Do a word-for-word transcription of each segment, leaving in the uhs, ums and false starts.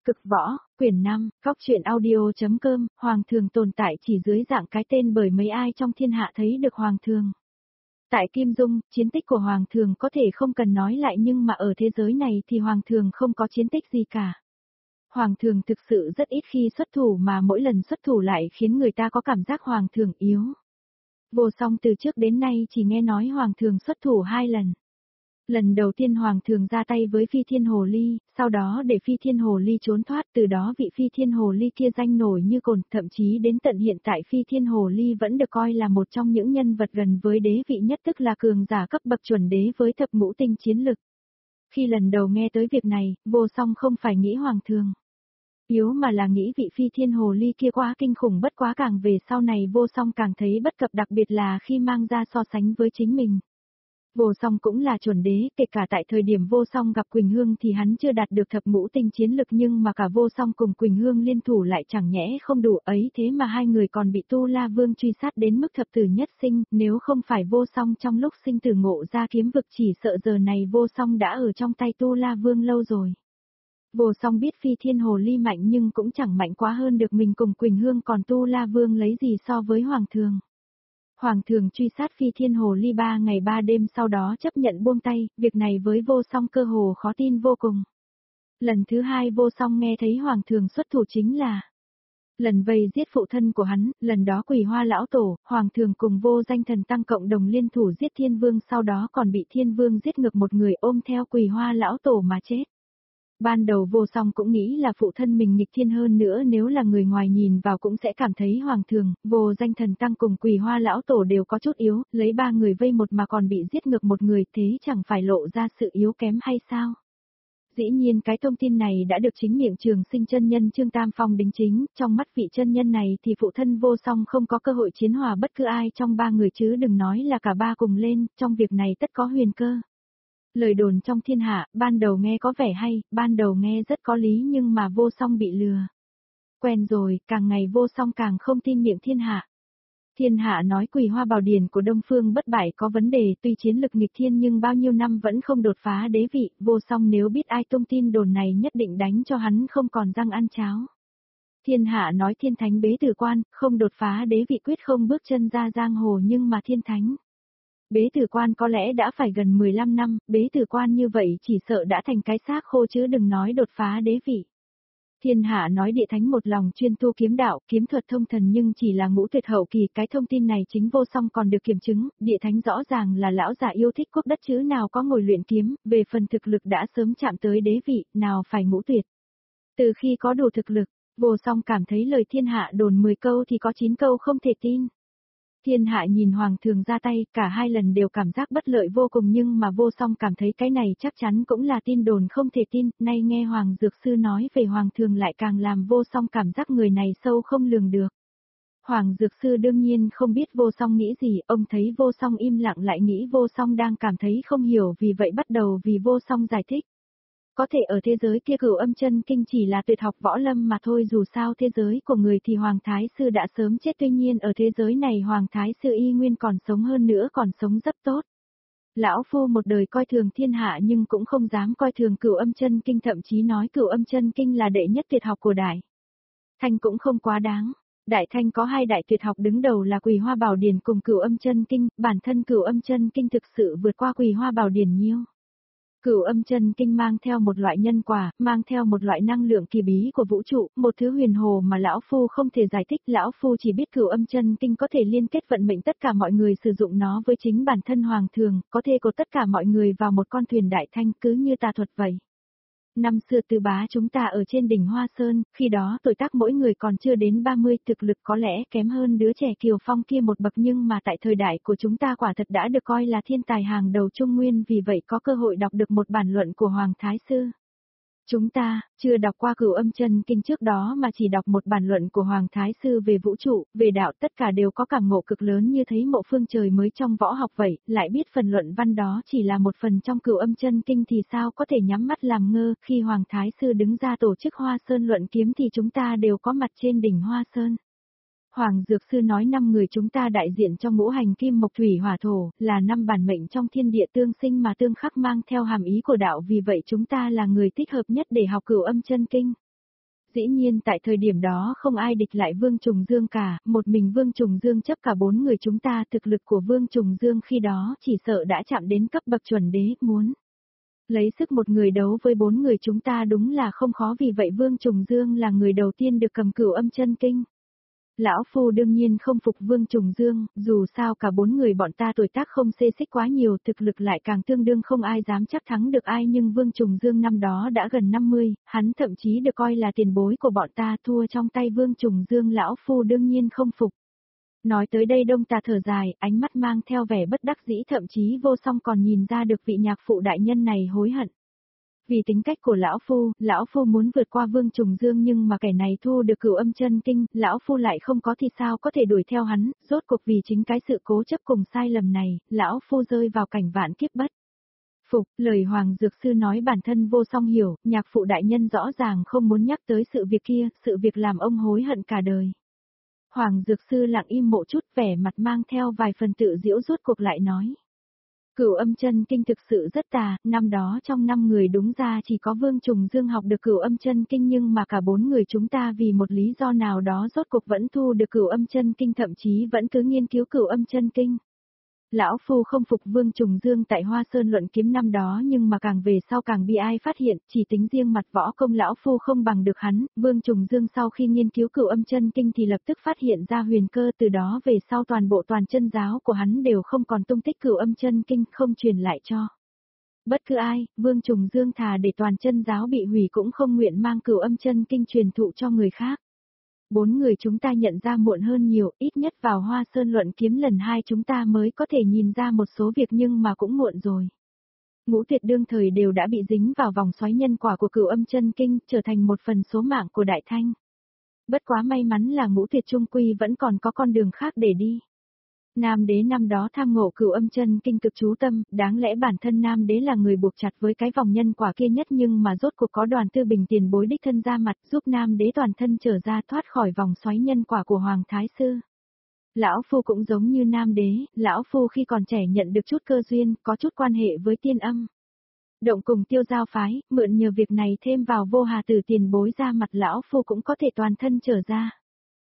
Cực võ, quyển năm, Cóc truyện audio.com, Hoàng thường tồn tại chỉ dưới dạng cái tên bởi mấy ai trong thiên hạ thấy được Hoàng thường. Tại Kim Dung, chiến tích của Hoàng thường có thể không cần nói lại nhưng mà ở thế giới này thì Hoàng thường không có chiến tích gì cả. Hoàng thường thực sự rất ít khi xuất thủ mà mỗi lần xuất thủ lại khiến người ta có cảm giác Hoàng thường yếu. Vô Song từ trước đến nay chỉ nghe nói Hoàng thường xuất thủ hai lần. Lần đầu tiên Hoàng thường ra tay với Phi Thiên Hồ Ly, sau đó để Phi Thiên Hồ Ly trốn thoát, từ đó vị Phi Thiên Hồ Ly kia danh nổi như cồn, thậm chí đến tận hiện tại Phi Thiên Hồ Ly vẫn được coi là một trong những nhân vật gần với đế vị nhất, tức là cường giả cấp bậc chuẩn đế với thập ngũ tinh chiến lực. Khi lần đầu nghe tới việc này, Vô Song không phải nghĩ Hoàng thường yếu mà là nghĩ vị Phi Thiên Hồ Ly kia quá kinh khủng, bất quá càng về sau này Vô Song càng thấy bất cập, đặc biệt là khi mang ra so sánh với chính mình. Vô Song cũng là chuẩn đế, kể cả tại thời điểm Vô Song gặp Quỳnh Hương thì hắn chưa đạt được thập ngũ tinh chiến lực, nhưng mà cả Vô Song cùng Quỳnh Hương liên thủ lại chẳng nhẽ không đủ ấy, thế mà hai người còn bị Tu La Vương truy sát đến mức thập tử nhất sinh, nếu không phải Vô Song trong lúc sinh tử ngộ ra kiếm vực chỉ sợ giờ này Vô Song đã ở trong tay Tu La Vương lâu rồi. Vô Song biết Phi Thiên Hồ Ly mạnh nhưng cũng chẳng mạnh quá hơn được mình cùng Quỳnh Hương, còn Tu La Vương lấy gì so với Hoàng thường. Hoàng thường truy sát Phi Thiên Hồ Ly ba ngày ba đêm sau đó chấp nhận buông tay, việc này với Vô Song cơ hồ khó tin vô cùng. Lần thứ hai Vô Song nghe thấy Hoàng thường xuất thủ chính là lần vây giết phụ thân của hắn, lần đó Quỳ Hoa lão tổ, Hoàng thường cùng Vô Danh Thần Tăng cộng đồng liên thủ giết Thiên Vương, sau đó còn bị Thiên Vương giết ngược một người ôm theo Quỳ Hoa lão tổ mà chết. Ban đầu Vô Song cũng nghĩ là phụ thân mình nghịch thiên, hơn nữa nếu là người ngoài nhìn vào cũng sẽ cảm thấy Hoàng thường, Vô Danh Thần Tăng cùng Quỳ Hoa lão tổ đều có chút yếu, lấy ba người vây một mà còn bị giết ngược một người, thế chẳng phải lộ ra sự yếu kém hay sao? Dĩ nhiên cái thông tin này đã được chính miệng Trường Sinh chân nhân Trương Tam Phong đính chính, trong mắt vị chân nhân này thì phụ thân Vô Song không có cơ hội chiến hòa bất cứ ai trong ba người, chứ đừng nói là cả ba cùng lên, trong việc này tất có huyền cơ. Lời đồn trong thiên hạ, ban đầu nghe có vẻ hay, ban đầu nghe rất có lý, nhưng mà Vô Song bị lừa. Quen rồi, càng ngày Vô Song càng không tin miệng thiên hạ. Thiên hạ nói Quỳ Hoa Bảo Điển của Đông Phương Bất Bại có vấn đề, tuy chiến lực nghịch thiên nhưng bao nhiêu năm vẫn không đột phá đế vị, Vô Song nếu biết ai tung tin đồn này nhất định đánh cho hắn không còn răng ăn cháo. Thiên hạ nói Thiên Thánh bế tử quan, không đột phá đế vị quyết không bước chân ra giang hồ, nhưng mà Thiên Thánh bế tử quan có lẽ đã phải gần mười lăm năm, bế tử quan như vậy chỉ sợ đã thành cái xác khô chứ đừng nói đột phá đế vị. Thiên hạ nói Địa Thánh một lòng chuyên tu kiếm đạo, kiếm thuật thông thần nhưng chỉ là ngũ tuyệt hậu kỳ, cái thông tin này chính Vô Song còn được kiểm chứng, Địa Thánh rõ ràng là lão già yêu thích quốc đất chứ nào có ngồi luyện kiếm, về phần thực lực đã sớm chạm tới đế vị, nào phải ngũ tuyệt. Từ khi có đủ thực lực, Vô Song cảm thấy lời thiên hạ đồn mười câu thì có chín câu không thể tin. Thiên hạ nhìn Hoàng thường ra tay, cả hai lần đều cảm giác bất lợi vô cùng, nhưng mà Vô Song cảm thấy cái này chắc chắn cũng là tin đồn không thể tin, nay nghe Hoàng Dược Sư nói về Hoàng thường lại càng làm Vô Song cảm giác người này sâu không lường được. Hoàng Dược Sư đương nhiên không biết Vô Song nghĩ gì, ông thấy Vô Song im lặng lại nghĩ Vô Song đang cảm thấy không hiểu, vì vậy bắt đầu vì Vô Song giải thích. Có thể ở thế giới kia Cửu Âm Chân Kinh chỉ là tuyệt học võ lâm mà thôi, dù sao thế giới của người thì Hoàng Thái Sư đã sớm chết, tuy nhiên ở thế giới này Hoàng Thái Sư y nguyên còn sống, hơn nữa còn sống rất tốt. Lão Phu một đời coi thường thiên hạ nhưng cũng không dám coi thường Cửu Âm Chân Kinh, thậm chí nói Cửu Âm Chân Kinh là đệ nhất tuyệt học của Đại Thanh cũng không quá đáng. Đại Thanh có hai đại tuyệt học đứng đầu là Quỳ Hoa Bảo Điển cùng Cửu Âm Chân Kinh, bản thân Cửu Âm Chân Kinh thực sự vượt qua Quỳ Hoa Bảo Điển nhiều. Cửu Âm Chân Kinh mang theo một loại nhân quả, mang theo một loại năng lượng kỳ bí của vũ trụ, một thứ huyền hồ mà lão phu không thể giải thích, lão phu chỉ biết Cửu Âm Chân Kinh có thể liên kết vận mệnh tất cả mọi người sử dụng nó với chính bản thân Hoàng thường, có thể cột tất cả mọi người vào một con thuyền Đại Thanh, cứ như tà thuật vậy. Năm xưa Tư Bá chúng ta ở trên đỉnh Hoa Sơn, khi đó tuổi tác mỗi người còn chưa đến ba mươi, thực lực có lẽ kém hơn đứa trẻ Kiều Phong kia một bậc, nhưng mà tại thời đại của chúng ta quả thật đã được coi là thiên tài hàng đầu Trung Nguyên, vì vậy có cơ hội đọc được một bản luận của Hoàng Thái Sư. Chúng ta, chưa đọc qua Cửu Âm Chân Kinh trước đó mà chỉ đọc một bản luận của Hoàng Thái Sư về vũ trụ, về đạo, tất cả đều có cảm ngộ cực lớn như thấy mộ phương trời mới trong võ học vậy, lại biết phần luận văn đó chỉ là một phần trong Cửu Âm Chân Kinh thì sao có thể nhắm mắt làm ngơ, khi Hoàng Thái Sư đứng ra tổ chức Hoa Sơn luận kiếm thì chúng ta đều có mặt trên đỉnh Hoa Sơn. Hoàng Dược Sư nói năm người chúng ta đại diện trong ngũ hành kim mộc thủy hỏa thổ, là năm bản mệnh trong thiên địa tương sinh mà tương khắc mang theo hàm ý của đạo, vì vậy chúng ta là người thích hợp nhất để học Cửu Âm Chân Kinh. Dĩ nhiên tại thời điểm đó không ai địch lại Vương Trùng Dương cả, một mình Vương Trùng Dương chấp cả bốn người chúng ta, thực lực của Vương Trùng Dương khi đó chỉ sợ đã chạm đến cấp bậc chuẩn đế, muốn lấy sức một người đấu với bốn người chúng ta đúng là không khó, vì vậy Vương Trùng Dương là người đầu tiên được cầm Cửu Âm Chân Kinh. Lão Phu đương nhiên không phục Vương Trùng Dương, dù sao cả bốn người bọn ta tuổi tác không xê xích quá nhiều, thực lực lại càng tương đương, không ai dám chắc thắng được ai, nhưng Vương Trùng Dương năm đó đã gần năm mươi, hắn thậm chí được coi là tiền bối của bọn ta, thua trong tay Vương Trùng Dương Lão Phu đương nhiên không phục. Nói tới đây Đông Tà thở dài, ánh mắt mang theo vẻ bất đắc dĩ, thậm chí Vô Song còn nhìn ra được vị nhạc phụ đại nhân này hối hận. Vì tính cách của lão phu, lão phu muốn vượt qua Vương Trùng Dương, nhưng mà kẻ này thu được Cửu Âm Chân Kinh, lão phu lại không có thì sao có thể đuổi theo hắn, rốt cuộc vì chính cái sự cố chấp cùng sai lầm này, lão phu rơi vào cảnh vạn kiếp bất phục. Lời Hoàng Dược Sư nói bản thân Vô Song hiểu, nhạc phụ đại nhân rõ ràng không muốn nhắc tới sự việc kia, sự việc làm ông hối hận cả đời. Hoàng Dược Sư lặng im một chút, vẻ mặt mang theo vài phần tự giễu, rốt cuộc lại nói. Cửu Âm Chân Kinh thực sự rất tà, năm đó trong năm người đúng ra chỉ có Vương Trùng Dương học được Cửu Âm Chân Kinh, nhưng mà cả bốn người chúng ta vì một lý do nào đó rốt cuộc vẫn thu được Cửu Âm Chân Kinh, thậm chí vẫn cứ nghiên cứu Cửu Âm Chân Kinh. Lão Phu không phục Vương Trùng Dương tại Hoa Sơn luận kiếm năm đó, nhưng mà càng về sau càng bị ai phát hiện, chỉ tính riêng mặt võ công Lão Phu không bằng được hắn. Vương Trùng Dương sau khi nghiên cứu Cửu Âm Chân Kinh thì lập tức phát hiện ra huyền cơ, từ đó về sau toàn bộ toàn chân giáo của hắn đều không còn tung tích Cửu Âm Chân Kinh, không truyền lại cho bất cứ ai. Vương Trùng Dương thà để toàn chân giáo bị hủy cũng không nguyện mang Cửu Âm Chân Kinh truyền thụ cho người khác. Bốn người chúng ta nhận ra muộn hơn nhiều, ít nhất vào Hoa Sơn luận kiếm lần hai chúng ta mới có thể nhìn ra một số việc, nhưng mà cũng muộn rồi. Ngũ Tuyệt đương thời đều đã bị dính vào vòng xoáy nhân quả của Cửu Âm Chân Kinh, trở thành một phần số mạng của Đại Thanh. Bất quá may mắn là Ngũ Tuyệt trung quy vẫn còn có con đường khác để đi. Nam Đế năm đó tham ngộ Cửu Âm Chân Kinh cực chú tâm, đáng lẽ bản thân Nam Đế là người buộc chặt với cái vòng nhân quả kia nhất, nhưng mà rốt cuộc có Đoàn Tư Bình tiền bối đích thân ra mặt giúp Nam Đế toàn thân trở ra, thoát khỏi vòng xoáy nhân quả của Hoàng Thái Sư. Lão Phu cũng giống như Nam Đế, Lão Phu khi còn trẻ nhận được chút cơ duyên, có chút quan hệ với Tiên Âm Động cùng Tiêu Giao phái, mượn nhờ việc này thêm vào Vô Hà Tử tiền bối ra mặt, Lão Phu cũng có thể toàn thân trở ra.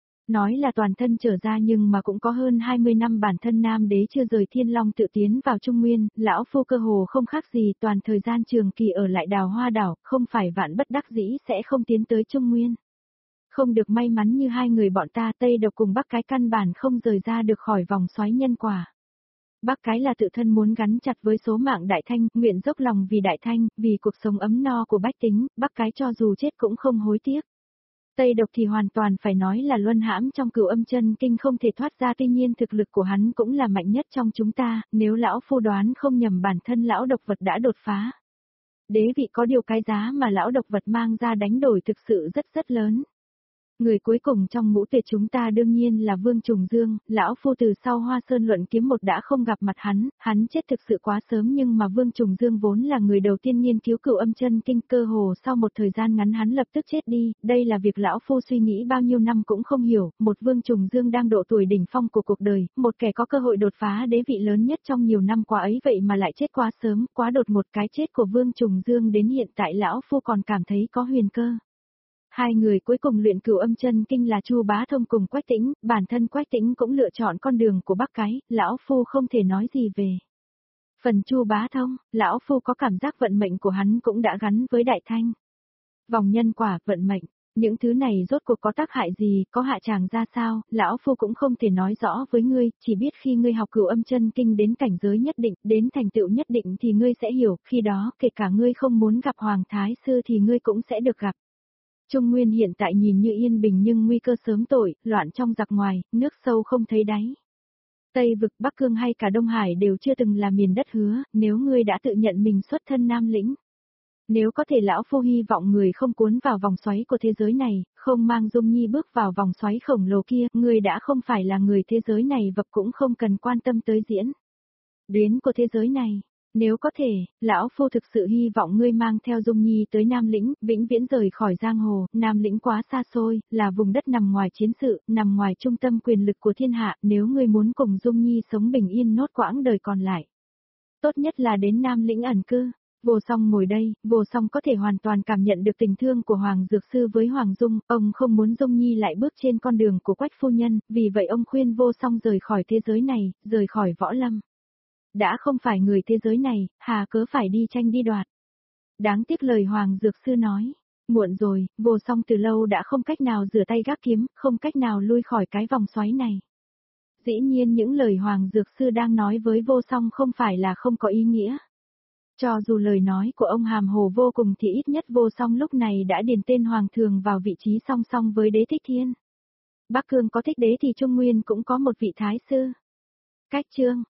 Nói là toàn thân trở ra nhưng mà cũng có hơn hai mươi năm bản thân Nam Đế chưa rời Thiên Long tự tiến vào Trung Nguyên, Lão Phu cơ hồ không khác gì toàn thời gian trường kỳ ở lại Đào Hoa Đảo, không phải vạn bất đắc dĩ sẽ không tiến tới Trung Nguyên. Không được may mắn như hai người bọn ta, Tây Độc cùng Bắc Cái căn bản không rời ra được khỏi vòng xoáy nhân quả. Bắc Cái là tự thân muốn gắn chặt với số mạng Đại Thanh, nguyện dốc lòng vì Đại Thanh, vì cuộc sống ấm no của bách tính, Bắc Cái cho dù chết cũng không hối tiếc. Tây Độc thì hoàn toàn phải nói là luân hãm trong Cửu Âm Chân Kinh không thể thoát ra, tuy nhiên thực lực của hắn cũng là mạnh nhất trong chúng ta, nếu Lão Phu đoán không nhầm bản thân Lão Độc Vật đã đột phá đế vị, có điều cái giá mà Lão Độc Vật mang ra đánh đổi thực sự rất rất lớn. Người cuối cùng trong Ngũ Tuyệt chúng ta đương nhiên là Vương Trùng Dương, Lão Phu từ sau Hoa Sơn luận kiếm một đã không gặp mặt hắn, hắn chết thực sự quá sớm, nhưng mà Vương Trùng Dương vốn là người đầu tiên nghiên cứu Cửu Âm Chân Kinh, cơ hồ sau một thời gian ngắn hắn lập tức chết đi, đây là việc Lão Phu suy nghĩ bao nhiêu năm cũng không hiểu, một Vương Trùng Dương đang độ tuổi đỉnh phong của cuộc đời, một kẻ có cơ hội đột phá đế vị lớn nhất trong nhiều năm qua ấy vậy mà lại chết quá sớm, quá đột một. Cái chết của Vương Trùng Dương đến hiện tại Lão Phu còn cảm thấy có huyền cơ. Hai người cuối cùng luyện Cửu Âm Chân Kinh là Chu Bá Thông cùng Quách Tĩnh, bản thân Quách Tĩnh cũng lựa chọn con đường của Bắc Cái, Lão Phu không thể nói gì về phần Chu Bá Thông, Lão Phu có cảm giác vận mệnh của hắn cũng đã gắn với Đại Thanh. Vòng nhân quả, vận mệnh, những thứ này rốt cuộc có tác hại gì, có hạ tràng ra sao, Lão Phu cũng không thể nói rõ với ngươi, chỉ biết khi ngươi học Cửu Âm Chân Kinh đến cảnh giới nhất định, đến thành tựu nhất định thì ngươi sẽ hiểu, khi đó kể cả ngươi không muốn gặp Hoàng Thái Sư thì ngươi cũng sẽ được gặp. Trung Nguyên hiện tại nhìn như yên bình nhưng nguy cơ sớm tội, loạn trong giặc ngoài, nước sâu không thấy đáy. Tây vực, Bắc Cương hay cả Đông Hải đều chưa từng là miền đất hứa, nếu ngươi đã tự nhận mình xuất thân Nam Lĩnh. Nếu có thể Lão Phu hy vọng người không cuốn vào vòng xoáy của thế giới này, không mang Dung Nhi bước vào vòng xoáy khổng lồ kia, ngươi đã không phải là người thế giới này và cũng không cần quan tâm tới diễn biến của thế giới này. Nếu có thể, Lão Phu thực sự hy vọng ngươi mang theo Dung Nhi tới Nam Lĩnh, vĩnh viễn rời khỏi giang hồ, Nam Lĩnh quá xa xôi, là vùng đất nằm ngoài chiến sự, nằm ngoài trung tâm quyền lực của thiên hạ, nếu ngươi muốn cùng Dung Nhi sống bình yên nốt quãng đời còn lại. Tốt nhất là đến Nam Lĩnh ẩn cư. Vô Song ngồi đây, Vô Song có thể hoàn toàn cảm nhận được tình thương của Hoàng Dược Sư với Hoàng Dung, ông không muốn Dung Nhi lại bước trên con đường của Quách phu nhân, vì vậy ông khuyên Vô Song rời khỏi thế giới này, rời khỏi võ lâm. Đã không phải người thế giới này, hà cớ phải đi tranh đi đoạt. Đáng tiếc lời Hoàng Dược Sư nói. Muộn rồi, Vô Song từ lâu đã không cách nào rửa tay gác kiếm, không cách nào lui khỏi cái vòng xoáy này. Dĩ nhiên những lời Hoàng Dược Sư đang nói với Vô Song không phải là không có ý nghĩa. Cho dù lời nói của ông hàm hồ vô cùng thì ít nhất Vô Song lúc này đã điền tên Hoàng Thường vào vị trí song song với Đế Thích Thiên. Bắc Cương có Thích Đế thì Trung Nguyên cũng có một vị Thái Sư. Cách chương